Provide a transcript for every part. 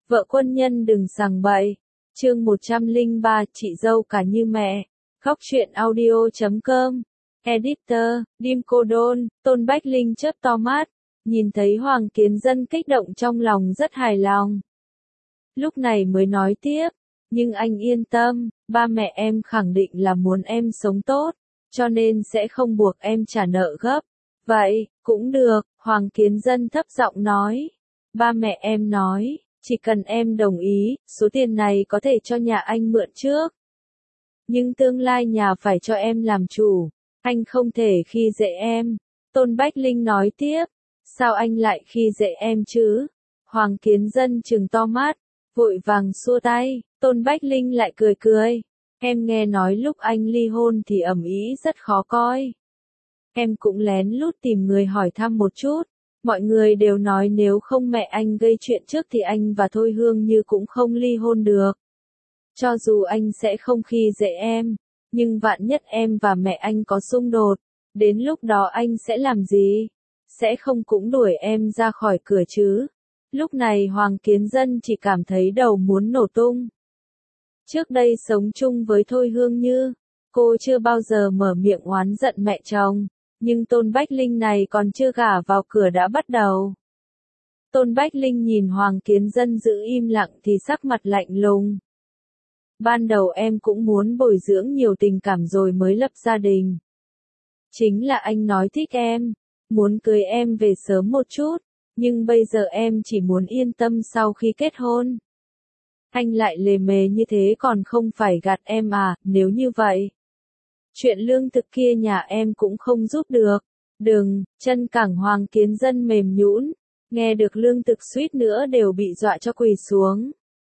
Vợ quân nhân đừng sằng bậy. Chương 103, chị dâu cả như mẹ. Góc truyện audio.com. Editor, Dim Cô Đôn, Tôn Bách Linh chớp to mắt, nhìn thấy Hoàng Kiến Dân kích động trong lòng rất hài lòng. Lúc này mới nói tiếp, nhưng anh yên tâm, ba mẹ em khẳng định là muốn em sống tốt, cho nên sẽ không buộc em trả nợ gấp. Vậy, cũng được, Hoàng Kiến Dân thấp giọng nói. Ba mẹ em nói, chỉ cần em đồng ý, số tiền này có thể cho nhà anh mượn trước. Nhưng tương lai nhà phải cho em làm chủ, anh không thể khi dễ em. Tôn Bách Linh nói tiếp, sao anh lại khi dễ em chứ? Hoàng Kiến Dân trừng to mắt, vội vàng xua tay, Tôn Bách Linh lại cười cười. Em nghe nói lúc anh ly hôn thì ầm ĩ rất khó coi. Em cũng lén lút tìm người hỏi thăm một chút. Mọi người đều nói nếu không mẹ anh gây chuyện trước thì anh và Thôi Hương Như cũng không ly hôn được. Cho dù anh sẽ không khi dễ em, nhưng vạn nhất em và mẹ anh có xung đột, đến lúc đó anh sẽ làm gì? Sẽ không cũng đuổi em ra khỏi cửa chứ? Lúc này Hoàng Kiến Dân chỉ cảm thấy đầu muốn nổ tung. Trước đây sống chung với Thôi Hương Như, cô chưa bao giờ mở miệng oán giận mẹ chồng. Nhưng Tôn Bách Linh này còn chưa gả vào cửa đã bắt đầu. Tôn Bách Linh nhìn Hoàng Kiến Dân giữ im lặng thì sắc mặt lạnh lùng. Ban đầu em cũng muốn bồi dưỡng nhiều tình cảm rồi mới lập gia đình. Chính là anh nói thích em, muốn cưới em về sớm một chút, nhưng bây giờ em chỉ muốn yên tâm sau khi kết hôn. Anh lại lề mề như thế còn không phải gạt em à, nếu như vậy. Chuyện lương thực kia nhà em cũng không giúp được. Đừng, chân cẳng Hoàng Kiến Dân mềm nhũn, nghe được lương thực suýt nữa đều bị dọa cho quỳ xuống.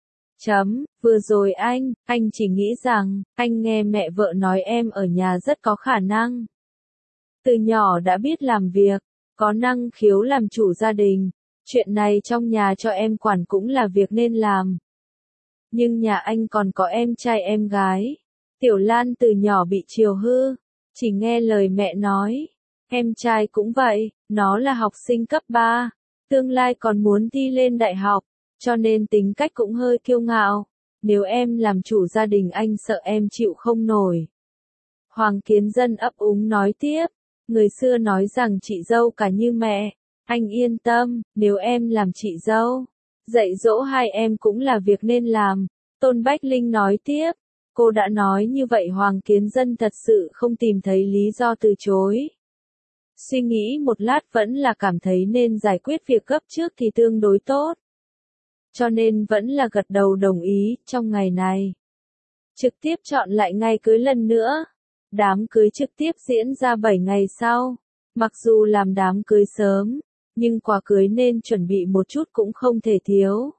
Vừa rồi anh chỉ nghĩ rằng, anh nghe mẹ vợ nói em ở nhà rất có khả năng. Từ nhỏ đã biết làm việc, có năng khiếu làm chủ gia đình, chuyện này trong nhà cho em quản cũng là việc nên làm. Nhưng nhà anh còn có em trai em gái. Tiểu Lan từ nhỏ bị chiều hư, chỉ nghe lời mẹ nói. Em trai cũng vậy, nó là học sinh cấp 3, tương lai còn muốn thi lên đại học, cho nên tính cách cũng hơi kiêu ngạo. Nếu em làm chủ gia đình anh sợ em chịu không nổi. Hoàng Kiến Dân ấp úng nói tiếp, người xưa nói rằng chị dâu cả như mẹ, anh yên tâm, nếu em làm chị dâu, dạy dỗ hai em cũng là việc nên làm. Tôn Bách Linh nói tiếp. Cô đã nói như vậy Hoàng Kiến Dân thật sự không tìm thấy lý do từ chối. Suy nghĩ một lát vẫn là cảm thấy nên giải quyết việc gấp trước thì tương đối tốt. Cho nên vẫn là gật đầu đồng ý trong ngày này. Trực tiếp chọn lại ngày cưới lần nữa. Đám cưới trực tiếp diễn ra 7 ngày sau. Mặc dù làm đám cưới sớm, nhưng quà cưới nên chuẩn bị một chút cũng không thể thiếu.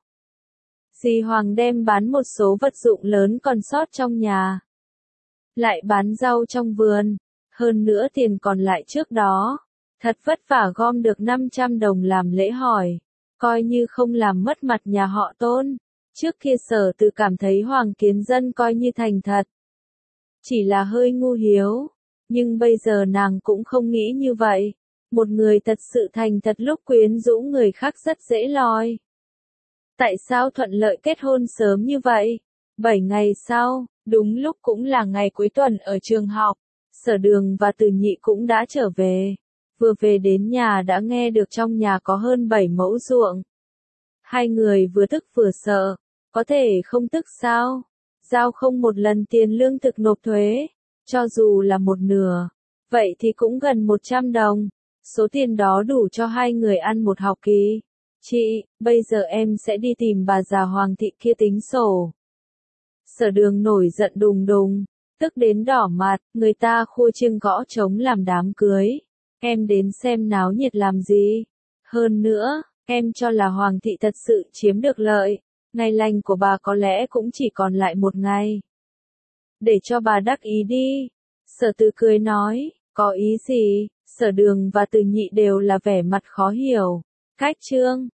Dì Hoàng đem bán một số vật dụng lớn còn sót trong nhà. Lại bán rau trong vườn. Hơn nữa tiền còn lại trước đó. Thật vất vả gom được 500 đồng làm lễ hỏi. Coi như không làm mất mặt nhà họ Tôn. Trước kia Sở Từ cảm thấy Hoàng Kiến Dân coi như thành thật. Chỉ là hơi ngu hiếu. Nhưng bây giờ nàng cũng không nghĩ như vậy. Một người thật sự thành thật lúc quyến rũ người khác rất dễ lòi. Tại sao thuận lợi kết hôn sớm như vậy? 7 ngày sau, đúng lúc cũng là ngày cuối tuần ở trường học, Sở Đường và Từ Nhị cũng đã trở về. Vừa về đến nhà đã nghe được trong nhà có hơn 7 mẫu ruộng. Hai người vừa tức vừa sợ, có thể không tức sao? Giao không một lần tiền lương thực nộp thuế, cho dù là một nửa, vậy thì cũng gần 100 đồng. Số tiền đó đủ cho hai người ăn một học kỳ. Chị, bây giờ em sẽ đi tìm bà già Hoàng thị kia tính sổ. Sở Đường nổi giận đùng đùng, tức đến đỏ mặt, người ta khua chiêng gõ trống làm đám cưới. Em đến xem náo nhiệt làm gì? Hơn nữa, em cho là Hoàng thị thật sự chiếm được lợi. Ngày lành của bà có lẽ cũng chỉ còn lại một ngày. Để cho bà đắc ý đi. Sở Từ cười nói, có ý gì? Sở Đường và Từ Nhị đều là vẻ mặt khó hiểu. Cách trương,